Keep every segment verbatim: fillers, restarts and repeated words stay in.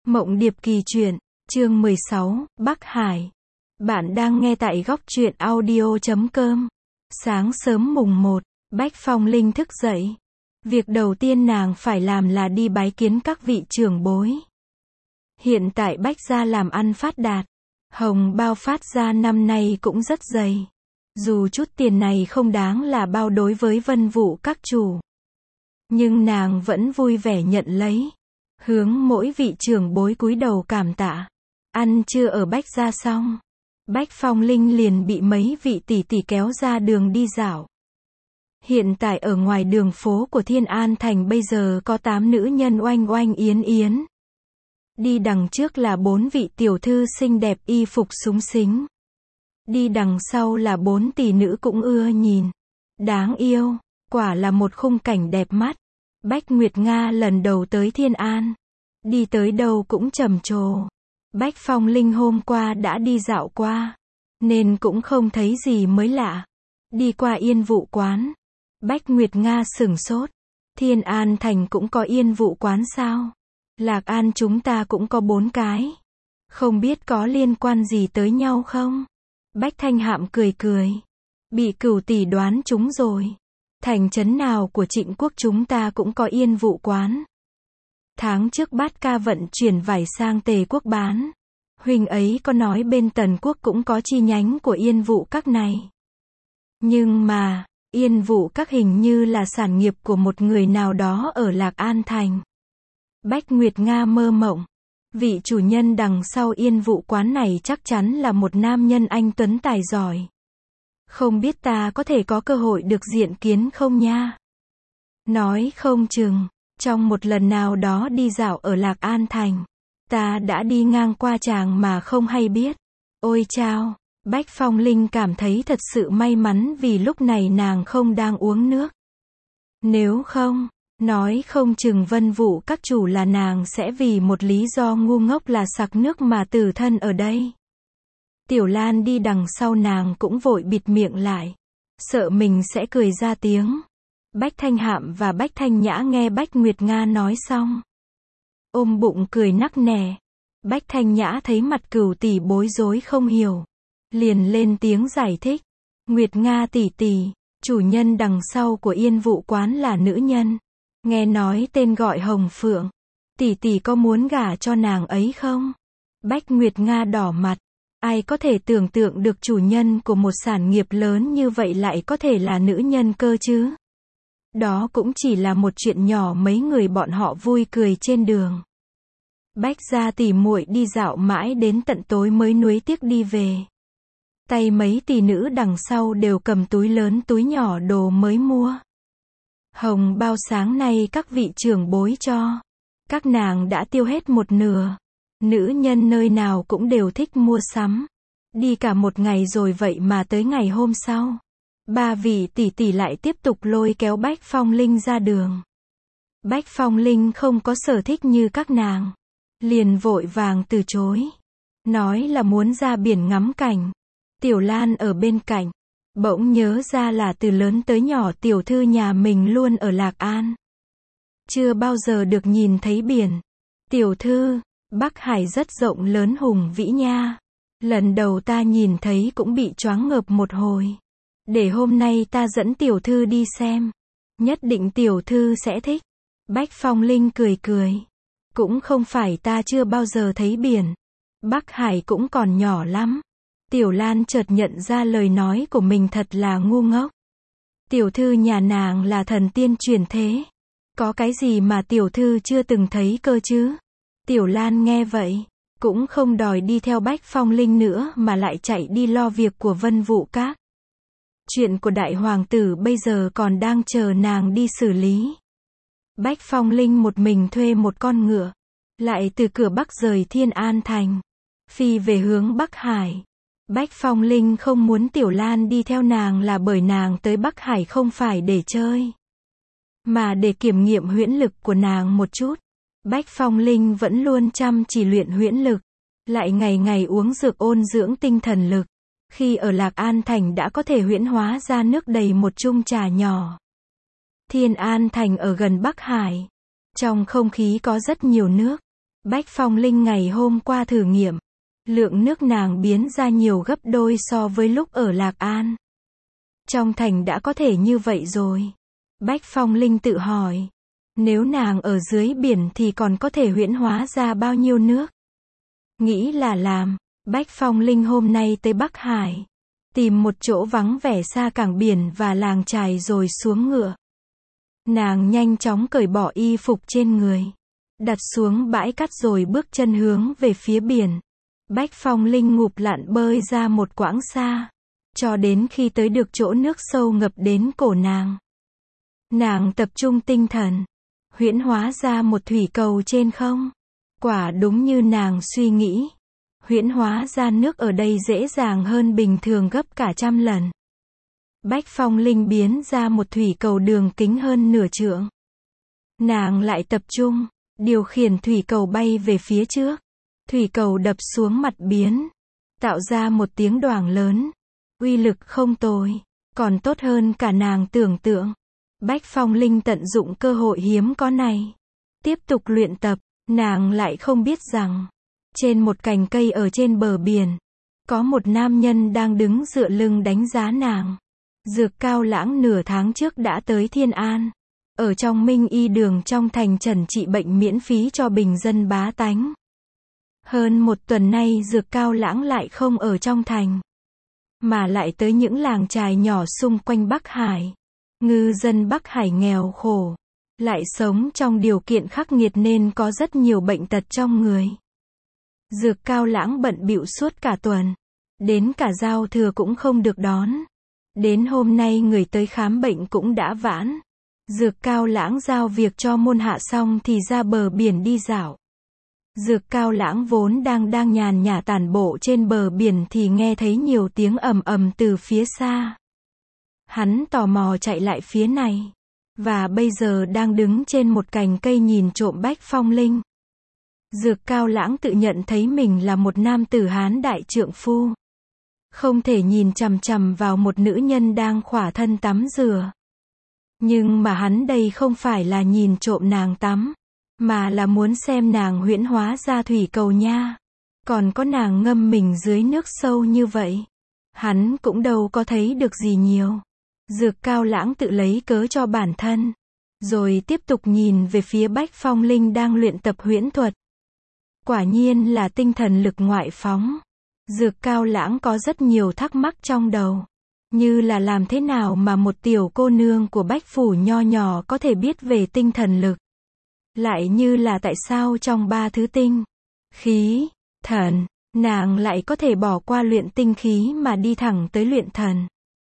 Mộng Điệp Kỳ Truyện, chương mười sáu, Bắc Hải. Bạn đang nghe tại góc truyện audio chấm com. Sáng sớm mùng một, Bách Phong Linh thức dậy. Việc đầu tiên nàng phải làm là đi bái kiến các vị trưởng bối. Hiện tại Bách gia làm ăn phát đạt. Hồng bao phát ra năm nay cũng rất dày. Dù chút tiền này không đáng là bao đối với Vân Vũ các chủ, nhưng nàng vẫn vui vẻ nhận lấy. Hướng mỗi vị trưởng bối cúi đầu cảm tạ. Ăn trưa ở Bách gia xong, Bách Phong Linh liền bị mấy vị tỷ tỷ kéo ra đường đi dạo. Hiện tại ở ngoài đường phố của Thiên An Thành bây giờ có tám nữ nhân oanh oanh yến yến. Đi đằng trước là bốn vị tiểu thư xinh đẹp y phục xúng xính. Đi đằng sau là bốn tỷ nữ cũng ưa nhìn. Đáng yêu, quả là một khung cảnh đẹp mắt. Bách Nguyệt Nga lần đầu tới Thiên An. Đi tới đâu cũng trầm trồ. Bách Phong Linh hôm qua đã đi dạo qua, nên cũng không thấy gì mới lạ. Đi qua Yên Vụ Quán, Bách Nguyệt Nga sửng sốt. Thiên An Thành cũng có Yên Vụ Quán sao? Lạc An chúng ta cũng có bốn cái. Không biết có liên quan gì tới nhau không? Bách Thanh Hạm cười cười. Bị Cửu tỷ đoán trúng rồi. Thành trấn nào của Trịnh quốc chúng ta cũng có Yên Vụ Quán. Tháng trước Bát ca vận chuyển vải sang Tề quốc bán. Huynh ấy có nói bên Tần quốc cũng có chi nhánh của Yên Vụ các này. Nhưng mà, Yên Vụ các hình như là sản nghiệp của một người nào đó ở Lạc An Thành. Bách Nguyệt Nga mơ mộng. Vị chủ nhân đằng sau Yên Vụ Quán này chắc chắn là một nam nhân anh tuấn tài giỏi. Không biết ta có thể có cơ hội được diện kiến không nha? Nói không chừng, trong một lần nào đó đi dạo ở Lạc An Thành, ta đã đi ngang qua chàng mà không hay biết. Ôi chao, Bách Phong Linh cảm thấy thật sự may mắn vì lúc này nàng không đang uống nước. Nếu không, nói không chừng Vân Vũ các chủ là nàng sẽ vì một lý do ngu ngốc là sặc nước mà tử thân ở đây. Tiểu Lan đi đằng sau nàng cũng vội bịt miệng lại, sợ mình sẽ cười ra tiếng. Bách Thanh Hạm và Bách Thanh Nhã nghe Bách Nguyệt Nga nói xong, ôm bụng cười nắc nẻ. Bách Thanh Nhã thấy mặt Cửu tỷ bối rối không hiểu, liền lên tiếng giải thích. Nguyệt Nga tỷ tỷ, chủ nhân đằng sau của Yên Vụ Quán là nữ nhân, nghe nói tên gọi Hồng Phượng. Tỷ tỷ có muốn gả cho nàng ấy không? Bách Nguyệt Nga đỏ mặt. Ai có thể tưởng tượng được chủ nhân của một sản nghiệp lớn như vậy lại có thể là nữ nhân cơ chứ? Đó cũng chỉ là một chuyện nhỏ mấy người bọn họ vui cười trên đường. Bách gia tỷ muội đi dạo mãi đến tận tối mới nuối tiếc đi về. Tay mấy tỷ nữ đằng sau đều cầm túi lớn túi nhỏ đồ mới mua. Hồng bao sáng nay các vị trưởng bối cho. Các nàng đã tiêu hết một nửa. Nữ nhân nơi nào cũng đều thích mua sắm. Đi cả một ngày rồi vậy mà tới ngày hôm sau, ba vị tỷ tỷ lại tiếp tục lôi kéo Bách Phong Linh ra đường. Bách Phong Linh không có sở thích như các nàng, liền vội vàng từ chối. Nói là muốn ra biển ngắm cảnh. Tiểu Lan ở bên cạnh, bỗng nhớ ra là từ lớn tới nhỏ tiểu thư nhà mình luôn ở Lạc An. Chưa bao giờ được nhìn thấy biển. Tiểu thư, Bắc Hải rất rộng lớn hùng vĩ nha. Lần đầu ta nhìn thấy cũng bị choáng ngợp một hồi. Để hôm nay ta dẫn tiểu thư đi xem. Nhất định tiểu thư sẽ thích. Bách Phong Linh cười cười. Cũng không phải ta chưa bao giờ thấy biển. Bắc Hải cũng còn nhỏ lắm. Tiểu Lan chợt nhận ra lời nói của mình thật là ngu ngốc. Tiểu thư nhà nàng là thần tiên truyền thế. Có cái gì mà tiểu thư chưa từng thấy cơ chứ? Tiểu Lan nghe vậy, cũng không đòi đi theo Bách Phong Linh nữa mà lại chạy đi lo việc của Vân Vũ các. Chuyện của đại hoàng tử bây giờ còn đang chờ nàng đi xử lý. Bách Phong Linh một mình thuê một con ngựa, lại từ cửa Bắc rời Thiên An Thành, phi về hướng Bắc Hải. Bách Phong Linh không muốn Tiểu Lan đi theo nàng là bởi nàng tới Bắc Hải không phải để chơi, mà để kiểm nghiệm huyễn lực của nàng một chút. Bách Phong Linh vẫn luôn chăm chỉ luyện huyễn lực, lại ngày ngày uống dược ôn dưỡng tinh thần lực. Khi ở Lạc An Thành đã có thể huyễn hóa ra nước đầy một chung trà nhỏ. Thiên An Thành ở gần Bắc Hải. Trong không khí có rất nhiều nước. Bách Phong Linh ngày hôm qua thử nghiệm. Lượng nước nàng biến ra nhiều gấp đôi so với lúc ở Lạc An. Trong thành đã có thể như vậy rồi. Bách Phong Linh tự hỏi. Nếu nàng ở dưới biển thì còn có thể huyễn hóa ra bao nhiêu nước? Nghĩ là làm. Bách Phong Linh hôm nay tới Bắc Hải. Tìm một chỗ vắng vẻ xa cảng biển và làng chài rồi xuống ngựa. Nàng nhanh chóng cởi bỏ y phục trên người. Đặt xuống bãi cát rồi bước chân hướng về phía biển. Bách Phong Linh ngụp lặn bơi ra một quãng xa. Cho đến khi tới được chỗ nước sâu ngập đến cổ nàng. Nàng tập trung tinh thần. Huyễn hóa ra một thủy cầu trên không. Quả đúng như nàng suy nghĩ. Huyễn hóa ra nước ở đây dễ dàng hơn bình thường gấp cả trăm lần. Bách Phong Linh biến ra một thủy cầu đường kính hơn nửa trượng. Nàng lại tập trung, điều khiển thủy cầu bay về phía trước. Thủy cầu đập xuống mặt biển, tạo ra một tiếng đoảng lớn. Uy lực không tồi, còn tốt hơn cả nàng tưởng tượng. Bách Phong Linh tận dụng cơ hội hiếm có này. Tiếp tục luyện tập, nàng lại không biết rằng, trên một cành cây ở trên bờ biển, có một nam nhân đang đứng dựa lưng đánh giá nàng. Dược Cao Lãng nửa tháng trước đã tới Thiên An. Ở trong Minh Y đường trong thành trần trị bệnh miễn phí cho bình dân bá tánh. Hơn một tuần nay Dược Cao Lãng lại không ở trong thành. Mà lại tới những làng chài nhỏ xung quanh Bắc Hải. Ngư dân Bắc Hải nghèo khổ. Lại sống trong điều kiện khắc nghiệt nên có rất nhiều bệnh tật trong người. Dược Cao Lãng bận bịu suốt cả tuần. Đến cả giao thừa cũng không được đón. Đến hôm nay người tới khám bệnh cũng đã vãn. Dược Cao Lãng giao việc cho môn hạ xong thì ra bờ biển đi dạo. Dược Cao Lãng vốn đang đang nhàn nhã tản bộ trên bờ biển thì nghe thấy nhiều tiếng ầm ầm từ phía xa. Hắn tò mò chạy lại phía này. Và bây giờ đang đứng trên một cành cây nhìn trộm Bách Phong Linh. Dược Cao Lãng tự nhận thấy mình là một nam tử Hán đại trượng phu. Không thể nhìn chằm chằm vào một nữ nhân đang khỏa thân tắm rửa. Nhưng mà hắn đây không phải là nhìn trộm nàng tắm, mà là muốn xem nàng huyễn hóa ra thủy cầu nha. Còn có nàng ngâm mình dưới nước sâu như vậy. Hắn cũng đâu có thấy được gì nhiều. Dược Cao Lãng tự lấy cớ cho bản thân. Rồi tiếp tục nhìn về phía Bách Phong Linh đang luyện tập huyễn thuật. Quả nhiên là tinh thần lực ngoại phóng. Dược Cao Lãng có rất nhiều thắc mắc trong đầu. Như là làm thế nào mà một tiểu cô nương của Bách Phủ nho nhỏ có thể biết về tinh thần lực. Lại như là tại sao trong ba thứ tinh, khí, thần, nàng lại có thể bỏ qua luyện tinh khí mà đi thẳng tới luyện thần.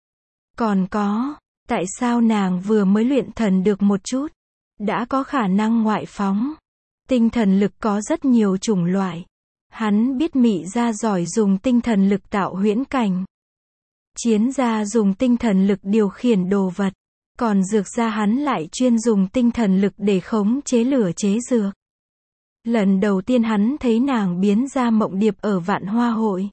Còn có, tại sao nàng vừa mới luyện thần được một chút, đã có khả năng ngoại phóng. Tinh thần lực có rất nhiều chủng loại. Hắn biết Mị Gia giỏi dùng tinh thần lực tạo huyễn cảnh. Chiến Gia dùng tinh thần lực điều khiển đồ vật. Còn Dược Gia hắn lại chuyên dùng tinh thần lực để khống chế lửa chế dược. Lần đầu tiên hắn thấy nàng biến ra mộng điệp ở Vạn Hoa Hội.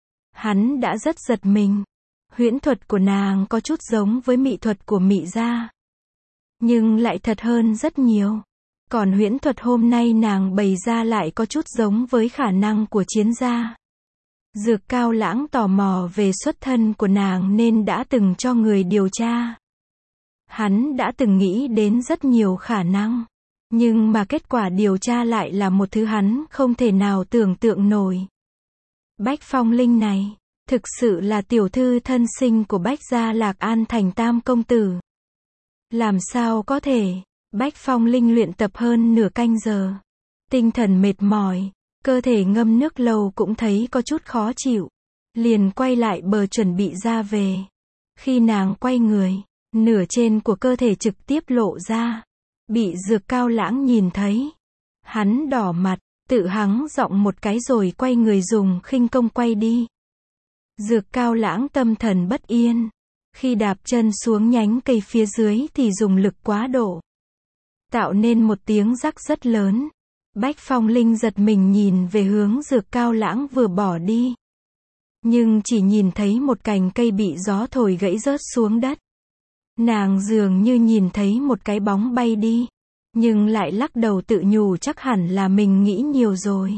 Hắn đã rất giật mình. Huyễn thuật của nàng có chút giống với mị thuật của Mị Gia. Nhưng lại thật hơn rất nhiều. Còn huyễn thuật hôm nay nàng bày ra lại có chút giống với khả năng của Chiến Gia. Dược Cao Lãng tò mò về xuất thân của nàng nên đã từng cho người điều tra. Hắn đã từng nghĩ đến rất nhiều khả năng. Nhưng mà kết quả điều tra lại là một thứ hắn không thể nào tưởng tượng nổi. Bách Phong Linh này, thực sự là tiểu thư thân sinh của Bách Gia Lạc An thành tam công tử. Làm sao có thể? Bách Phong Linh luyện tập hơn nửa canh giờ. Tinh thần mệt mỏi, cơ thể ngâm nước lâu cũng thấy có chút khó chịu. Liền quay lại bờ chuẩn bị ra về. Khi nàng quay người, nửa trên của cơ thể trực tiếp lộ ra. Bị Dược Cao Lãng nhìn thấy. Hắn đỏ mặt, tự hắng giọng một cái rồi quay người dùng khinh công quay đi. Dược Cao Lãng tâm thần bất yên. Khi đạp chân xuống nhánh cây phía dưới thì dùng lực quá độ. Tạo nên một tiếng rắc rất lớn. Bách Phong Linh giật mình nhìn về hướng Dược Cao Lãng vừa bỏ đi. Nhưng chỉ nhìn thấy một cành cây bị gió thổi gãy rớt xuống đất. Nàng dường như nhìn thấy một cái bóng bay đi. Nhưng lại lắc đầu tự nhủ chắc hẳn là mình nghĩ nhiều rồi.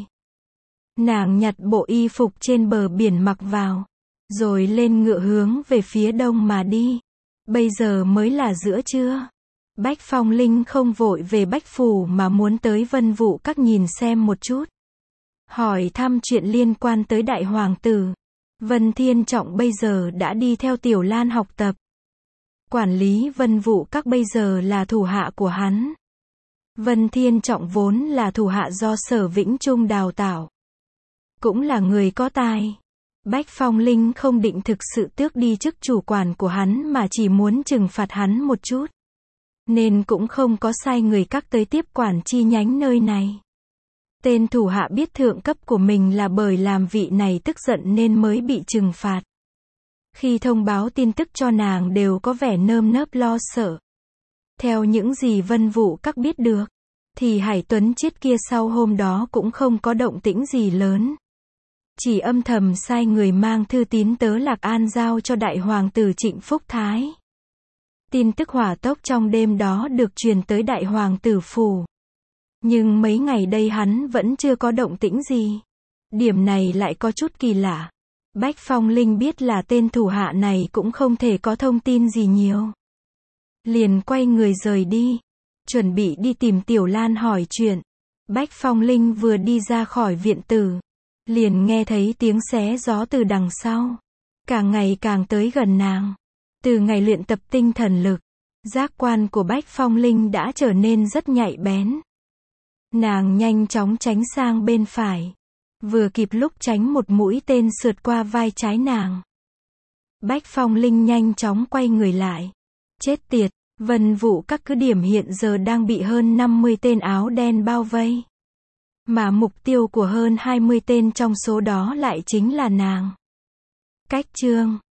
Nàng nhặt bộ y phục trên bờ biển mặc vào, rồi lên ngựa hướng về phía đông mà đi. Bây giờ mới là giữa trưa. Bách Phong Linh không vội về Bách Phủ mà muốn tới Vân Vũ Các nhìn xem một chút. Hỏi thăm chuyện liên quan tới đại hoàng tử. Vân Thiên Trọng bây giờ đã đi theo Tiểu Lan học tập. Quản lý Vân Vũ Các bây giờ là thủ hạ của hắn. Vân Thiên Trọng vốn là thủ hạ do Sở Vĩnh Trung đào tạo. Cũng là người có tài. Bách Phong Linh không định thực sự tước đi chức chủ quản của hắn mà chỉ muốn trừng phạt hắn một chút. Nên cũng không có sai người các tới tiếp quản chi nhánh nơi này. Tên thủ hạ biết thượng cấp của mình là bởi làm vị này tức giận nên mới bị trừng phạt. Khi thông báo tin tức cho nàng đều có vẻ nơm nớp lo sợ. Theo những gì Vân Vũ Các biết được, thì Hải Tuấn Chiết kia sau hôm đó cũng không có động tĩnh gì lớn. Chỉ âm thầm sai người mang thư tín tớ Lạc An giao cho đại hoàng tử Trịnh Phúc Thái. Tin tức hỏa tốc trong đêm đó được truyền tới đại hoàng tử phủ. Nhưng mấy ngày đây hắn vẫn chưa có động tĩnh gì. Điểm này lại có chút kỳ lạ. Bách Phong Linh biết là tên thủ hạ này cũng không thể có thông tin gì nhiều. Liền quay người rời đi. Chuẩn bị đi tìm Tiểu Lan hỏi chuyện. Bách Phong Linh vừa đi ra khỏi viện tử. Liền nghe thấy tiếng xé gió từ đằng sau. Càng ngày càng tới gần nàng. Từ ngày luyện tập tinh thần lực, giác quan của Bách Phong Linh đã trở nên rất nhạy bén. Nàng nhanh chóng tránh sang bên phải. Vừa kịp lúc tránh một mũi tên sượt qua vai trái nàng. Bách Phong Linh nhanh chóng quay người lại. Chết tiệt, Vân Vũ Các cứ điểm hiện giờ đang bị hơn năm mươi tên áo đen bao vây. Mà mục tiêu của hơn hai mươi tên trong số đó lại chính là nàng. Cách chương